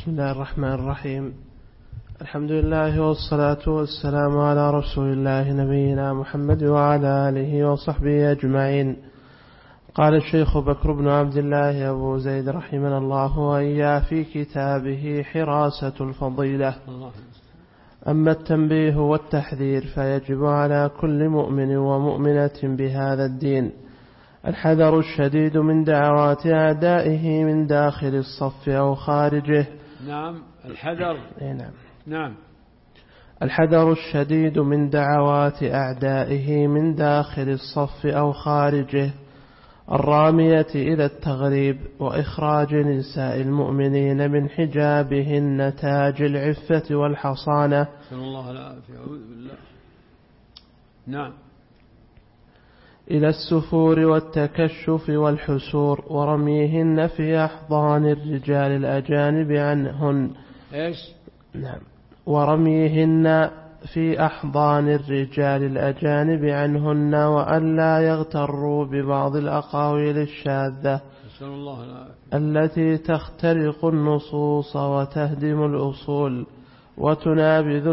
بسم الله الرحمن الرحيم. الحمد لله والصلاة والسلام على رسول الله نبينا محمد وعلى آله وصحبه أجمعين. قال الشيخ بكر بن عبد الله أبو زيد رحمنا الله وإياه في كتابه حراسة الفضيلة: أما التنبيه والتحذير فيجب على كل مؤمن ومؤمنة بهذا الدين الحذر الشديد من دعوات أعدائه من داخل الصف أو خارجه. نعم، الحذر. نعم. الحذر الشديد من دعوات أعدائه من داخل الصف أو خارجه الرامية إلى التغريب وإخراج نساء المؤمنين من حجابهن تاج العفة والحصانة. صلى الله العافية. أعوذ بالله. نعم. إلى السفور والتكشف والحسور ورميهن في أحضان الرجال الأجانب عنهن. إيش؟ نعم. ورميهن في أحضان الرجال الأجانب عنهن وأن لا يغتروا ببعض الأقاويل الشاذة التي تخترق النصوص وتهدم الأصول وتنابذ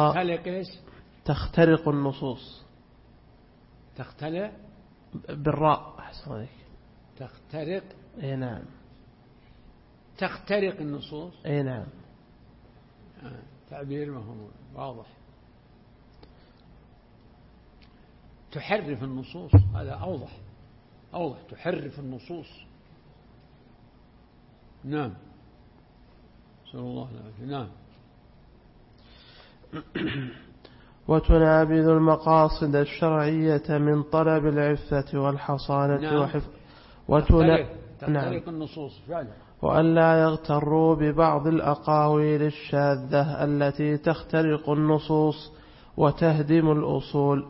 تخترق النصوص. تختلق بالراء. أحسن عليك. تخترق. أي نعم. تخترق النصوص. أي نعم. تعبير مهم واضح. تحرف النصوص، هذا أوضح. تحرف النصوص. نعم. صلى الله عليه وسلم. نعم. وتنابذ المقاصد الشرعية من طلب العفة والحصانة. نعم. تخترق النصوص فعلا. وأن لا يغتروا ببعض الأقاويل الشاذة التي تخترق النصوص وتهدم الأصول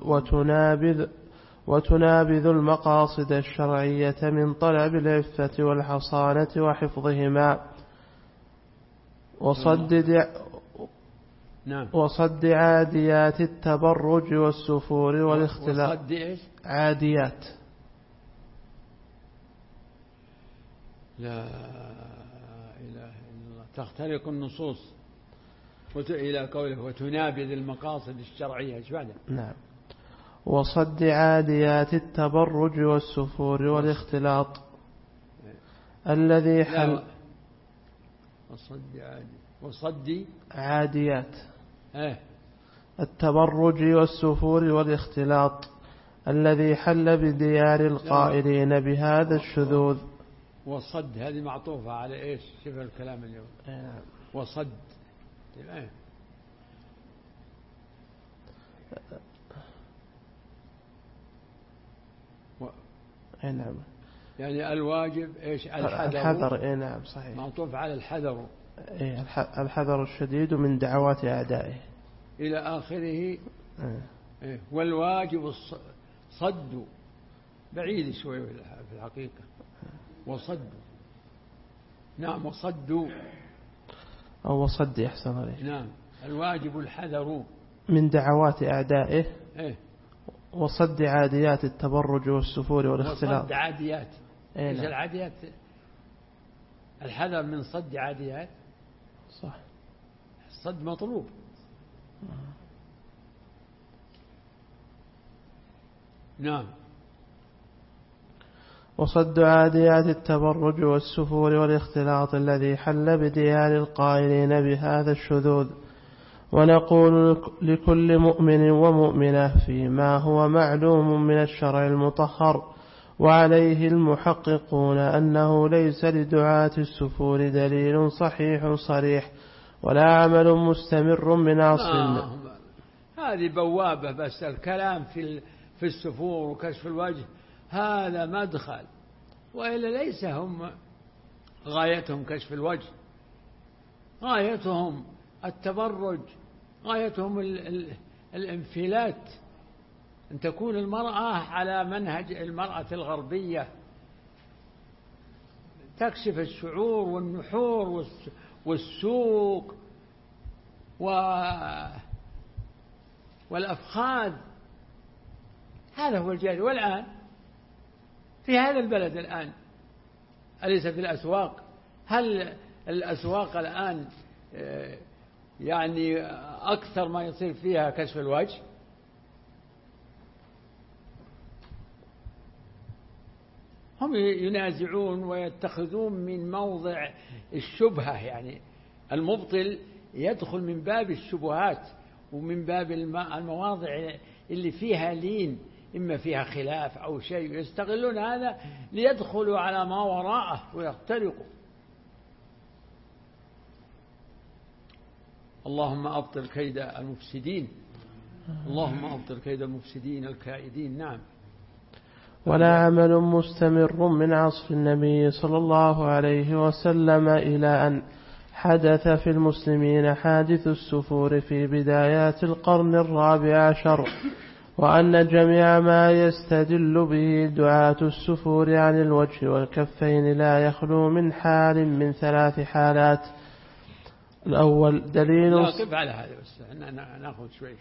وتنابذ المقاصد الشرعية من طلب العفة والحصانة وحفظهما وصد عاديات التبرج والسفور والاختلاط. عاديات. لا إله إلا الله. تخترق النصوص إلى قوله وتنابذ المقاصد الشرعية. ايش بعده؟ نعم. وصد عاديات التبرج والسفور والاختلاط الذي حل. وصد عاديات التبرج والسفور والاختلاط الذي حل بديار القائلين بهذا الشذوذ. وصد هذه معطوفة على إيش؟ شوف الكلام اليوم. وصد. نعم. يعني الواجب إيش؟ الحذر. نعم صحيح. معطوف على الحذر. الحذر الشديد من دعوات أعدائه إلى آخره. والواجب صد بعيد شوي في الحقيقة. وصد. نعم. وصد أو وصد. أحسن عليه. نعم. الواجب الحذر من دعوات أعدائه. وصد عاديات التبرج والسفور والاختلاط. وصد عاديات. ايش العاديات؟ الحذر من صد عاديات. صح. الصد مطلوب. نعم. وصد عاديات التبرج والسفور والاختلاط الذي حل بديار القائلين بهذا الشذوذ. ونقول لكل مؤمن ومؤمنة فيما هو معلوم من الشرع المطهر وعليه المحققون أنه ليس لدعاة السفور دليل صحيح صريح ولا عمل مستمر من عصر. هذه بوابة بس. الكلام في السفور وكشف الوجه هذا مدخل، وإلا ليس هم غايتهم كشف الوجه. غايتهم التبرج، غايتهم الانفلات، أن تكون المرأة على منهج المرأة الغربية، تكشف الشعور والنحور والسوق والأفخاذ. هذا هو الجاهل. والآن في هذا البلد الآن أليس في الأسواق هل الأسواق الآن يعني أكثر ما يصير فيها كشف الوجه. هم ينازعون ويتخذون من موضع الشبهة، يعني المبطل يدخل من باب الشبهات ومن باب المواضع اللي فيها لين، إما فيها خلاف أو شيء، يستغلون هذا ليدخلوا على ما وراءه ويخترقوا. اللهم أبطل كيد المفسدين، اللهم أبطل كيد المفسدين الكائدين. نعم. ولا عمل مستمر من عصر النبي صلى الله عليه وسلم إلى أن حدث في المسلمين حادث السفور في بدايات القرن الرابع عشر، وأن جميع ما يستدل به دعاة السفور عن الوجه والكفين لا يخلو من حال من 3 حالات. الأول دليل. لا قف على هذا بس، نأخذ شوي.